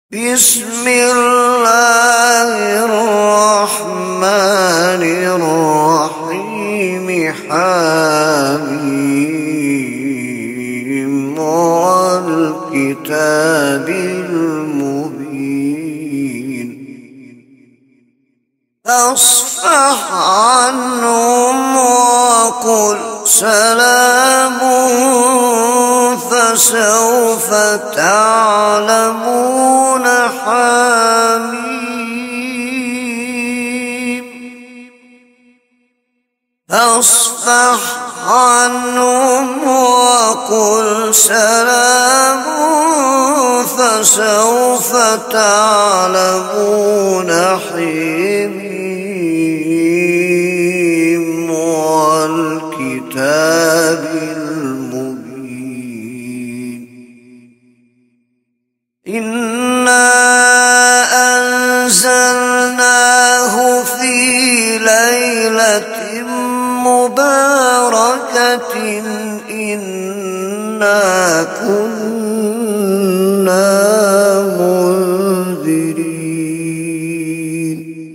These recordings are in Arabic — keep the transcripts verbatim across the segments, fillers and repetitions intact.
بسم الله الرحمن الرحيم حميم والكتاب المبين فاصفح عنهم وقل سلام فسوف تعلمون حميم فاصفح عنهم وقل سلام فسوف تعلمون حميم والكتاب المبين إنا أنزلناه في ليلة مباركة إنا كنا منذرين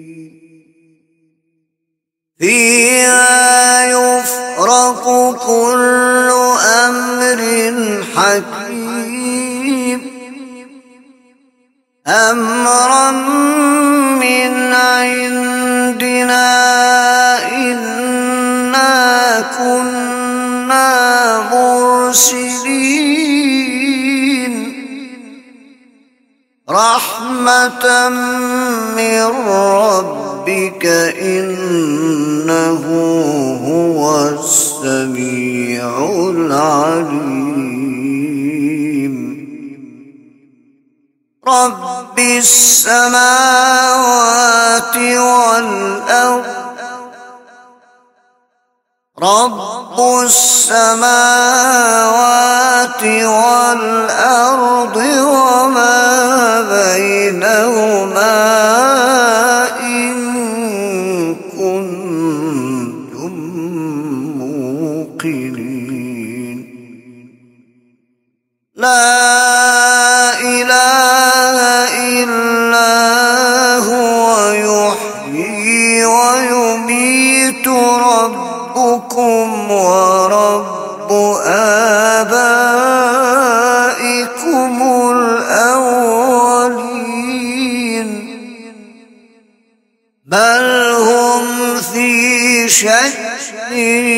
فيها يفرق كل أمر حكيم أمرا من عندنا إنا كنا مرسلين رحمة من ربك إنه هو السميع العليم رب السماوات والأرض رب السماوات والأرض وما بينهما إن كنتم موقنين لا إله إلا هو يحيي ويميت ربكم ورب آبائكم الأولين بل هم في شك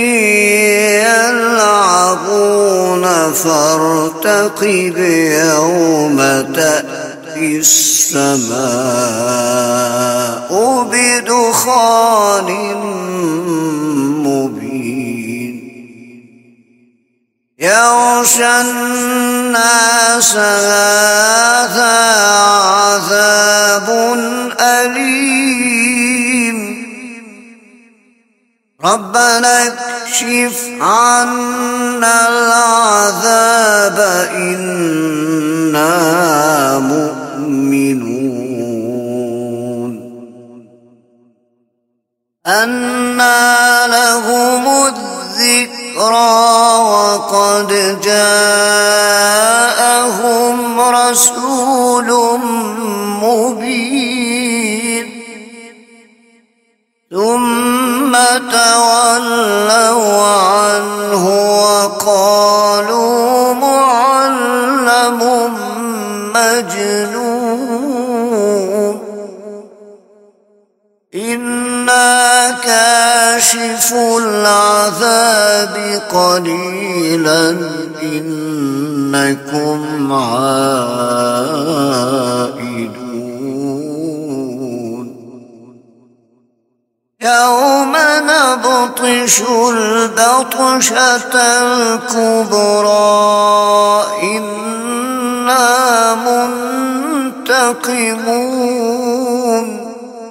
يلعبون فارتقب يوم تأتي السماء بدخان مبين يغشى الناس هذا عذاب أليم ربنا اكشف عنا العذاب إنا مؤمنون أنى لهم الذكرى وقد جاءهم رسول مبين ثم تولوا عنه وقالوا معلم مجنون إنا كاشف العذاب قليلا إنكم عائدون يوم نبطش البطشة الكبرى إنا منتقمون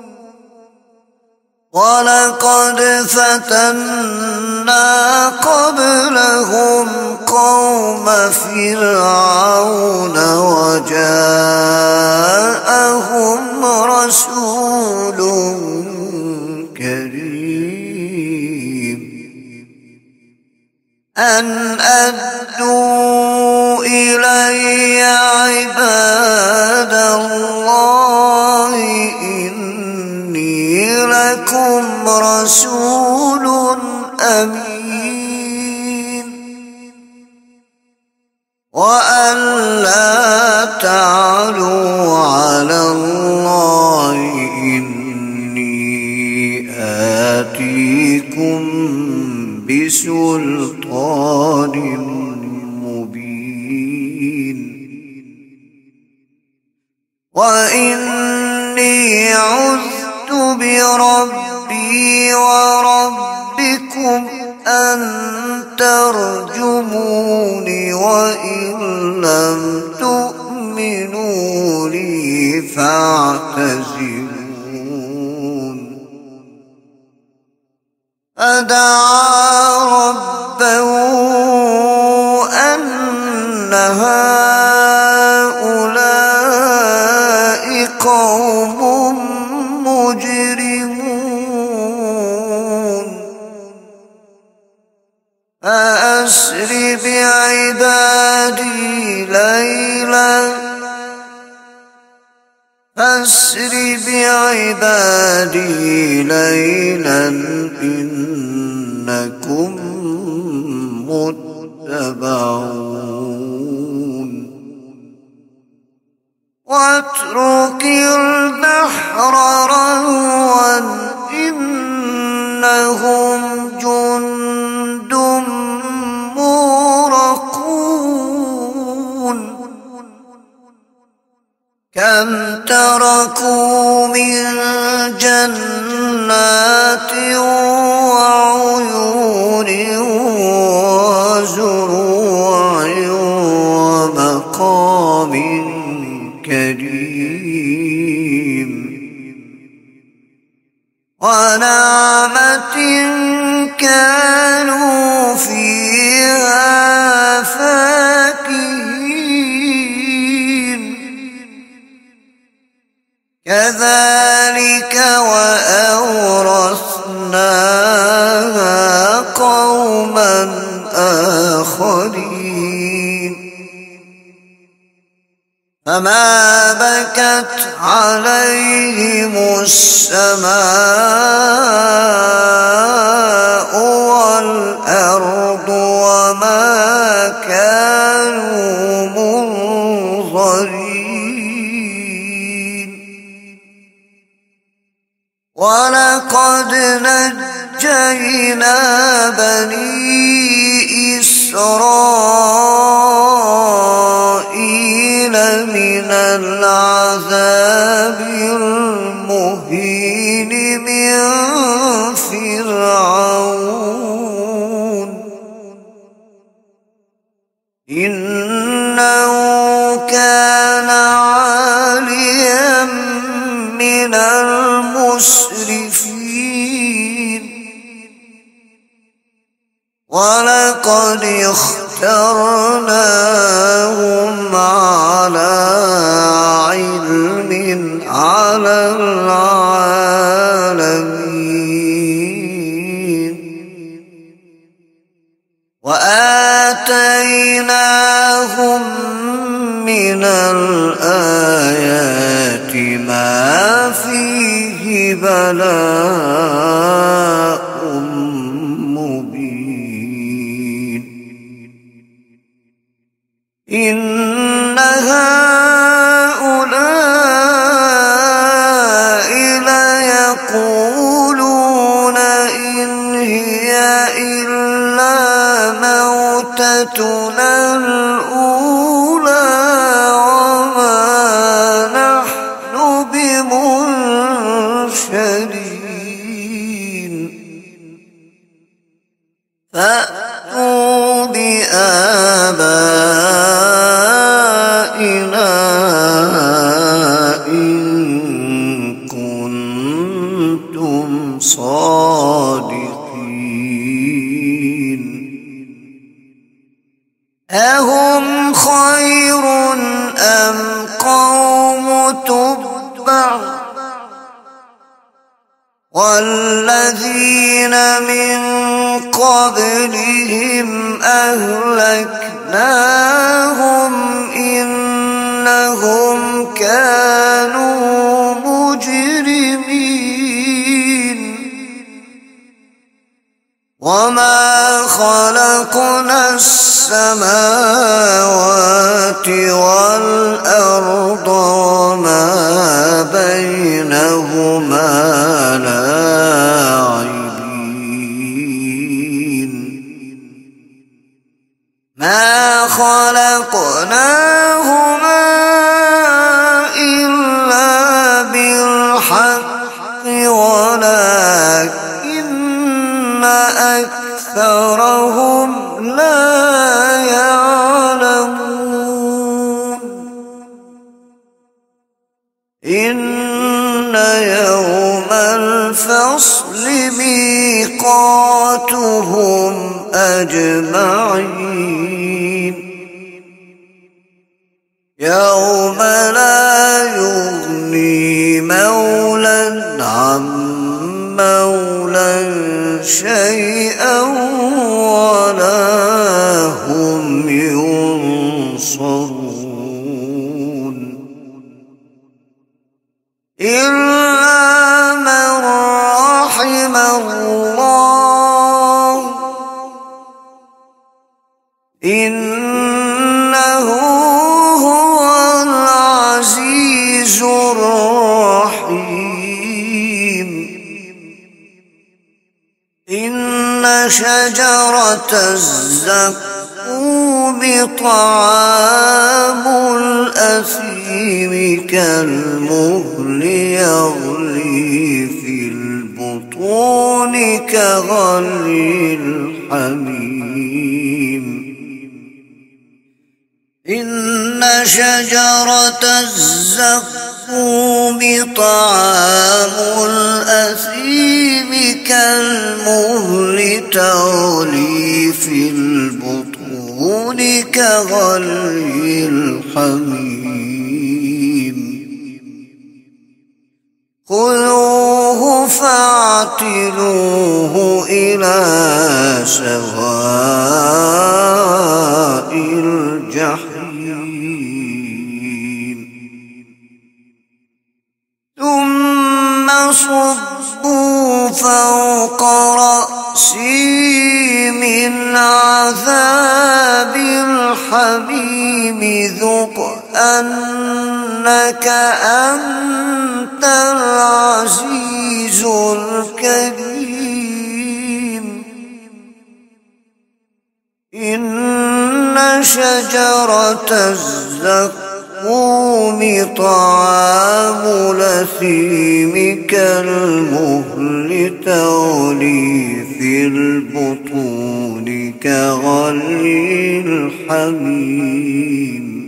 ولقد فتنا قبلهم قوم فرعون وجاءهم رسول كريم أن أدوا إلي عباد الله اللَّهِ إِنِّي لَكُمْ رَسُولٌ أَمِينٌ وَأَن لَّا تَعْلُوا عَلَى اللَّهِ إِنِّي آتِيكُم بِسُلْطَانٍ مُّبِينٍ وَإِنِّي عُذْتُ بِرَبِّي وَرَبِّكُمْ أَن تَرْجُمُونِ وَإِن لَّمْ تُؤْمِنُوا لِي فَاعْتَزِلُونِ فَدَعَا رَبَّهُ أَنَّ هَٰؤُلَاءِ قَوْمٌ مُّجْرِمُونَ فَأَسْرِ بِعِبَادِي لَيْلًا فَأَسْرِ بِعِبَادِي لَيْلًا إِنَّكُم مُّتَّبَعُونَ وَاتْرُكِ الْبَحْرَ رَهْوًا إِنَّهُمْ جُندٌ مُّغْرَقُونَ كَمْ تَرَكُوا مِن جَنَّاتٍ وَعُيُونٍ وَزُرُوعٍ وَمَقَامٍ كَرِيمٍ وَنَعْمَةٍ كَانُوا فِيهَا فَاكِهِينَ كَذَلِكَ وَأَوْرَثْنَاهَا قَوْمًا آخَرِينَ فَمَا بَكَتْ عَلَيْهِمُ السَّمَاءُ وَالْأَرْضُ وَمَا كَانُوا مُنظَرِينَ وَلَقَدْ نَجَّيْنَا بَنِي إِسْرَائِيلَ مِنَ الْعَذَابِ الْمُهِينِ مِن فِرْعَوْنَ إِنَّهُ كَانَ عَالِيًا مِّنَ الْمُسْرِفِينَ وَلَقَدِ اخْتَرْنَاهُمْ عَلَىٰ عِلْمٍ عَلَى الْعَالَمِينَ وَآتَيْنَاهُم مِّنَ الْآيَاتِ مَا فِيهِ بَلَاءٌ مُّبِينٌ إِنَّ هَٰؤُلَاءِ لَيَقُولُونَ إِنْ هِيَ إِلَّا مَوْتَتُنَا الْأُولَىٰ وَمَا نَحْنُ بِمُنشَرِينَ فَأْتُوا بِآبَائِنَا إِن كُنتُمْ صَادِقِينَ أَهُمْ خَيْرٌ أَمْ قَوْمُ تُبَّعٍ وَالَّذِينَ مِن قَبْلِهِمْ أَهْلَكْنَاهُمْ إِنَّهُمْ إنهم كانوا مجرمين وما خلقنا السماوات والأرض وما بينهما لاعبين ما خلقناهما إلا بالحق ولكن أكثرهم لا يعلمون إن يوم الفصل ميقاتهم أجمعين يوم لا يغني مولى عن مولى شيئا ولا هم ينصرون إلا من رحم الله إنه هو العزيز الرحيم إن شجرة الزقوم طعام الأثيم كالمهل يغلي في البطون كغلي الحميم إن شجرة الزقوم طعام الأثيم كالمهل تغلي في البطون كغلي الحميم خذوه فاعتلوه إلى سواء الجحيم ثم صبوا فوق رأسي من عذاب الحميم ذق أنك أنت العزيز الكريم إن شجرة الزقوم طعام الأثيم كالمهل تغلي في البطون كغلي الحميم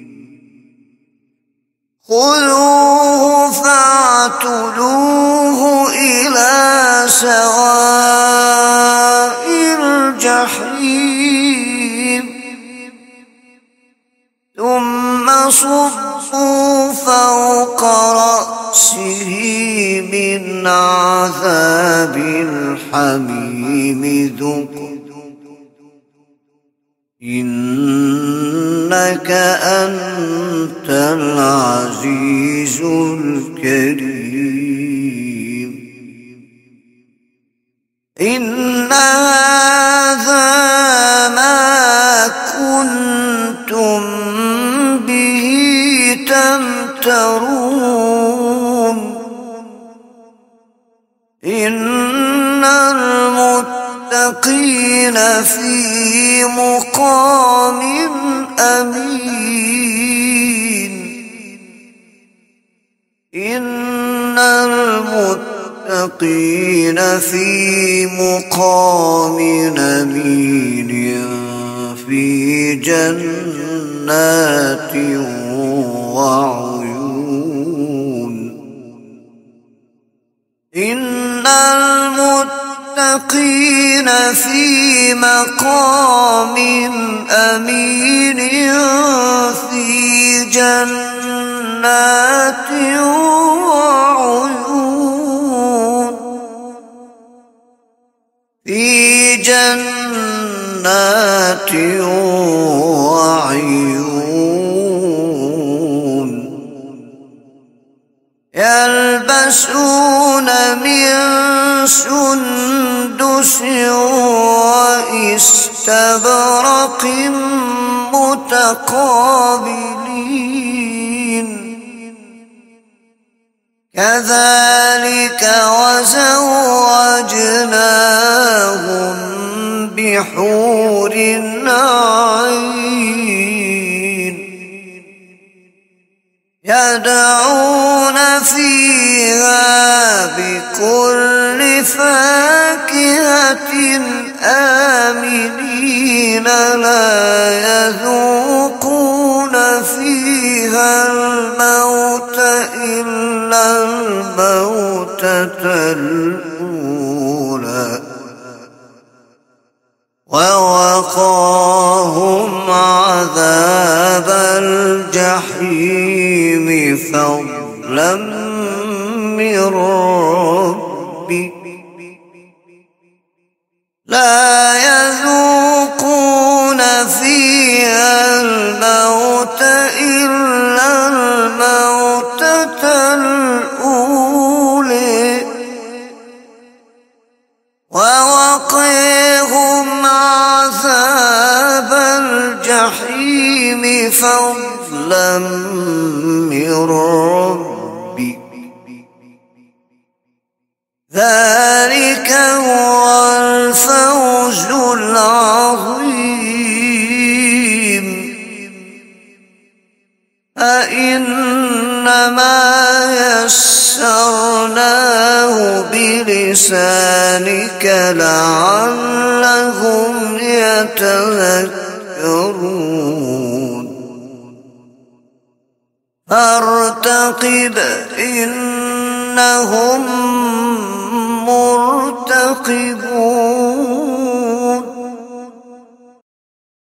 خذوه فاعتلوه إلى سواء الجحيم ثم صبوا فوق رأسه من عذاب الحميم ذق إنك أنت العزيز الكريم إن هذا ما كنتم به تمترون إن المتقين في مقام أمين إن المتقين في مقام أمين في جنات وعيون إن المتقين في مقام أمين في جنات وعيون في جنات وعيون يلبسون من سندس واستبرق متقابلين كذلك وزوجناهم بحور عين يدعون فيها بكل فاكهة آمنين لا يذوقون فيها الموت إلا الموتة الأولى ووقاهم عذاب الجحيم فضلا من ربك لا يذوقون فيها الموت إلا الموتة الأولى ووقيهم عذاب الجحيم فضلا من ربك ذلك هو الفوز العظيم فإنما يسرناه بلسانك لعلهم يتذكرون فارتقب إنهم مرتقبون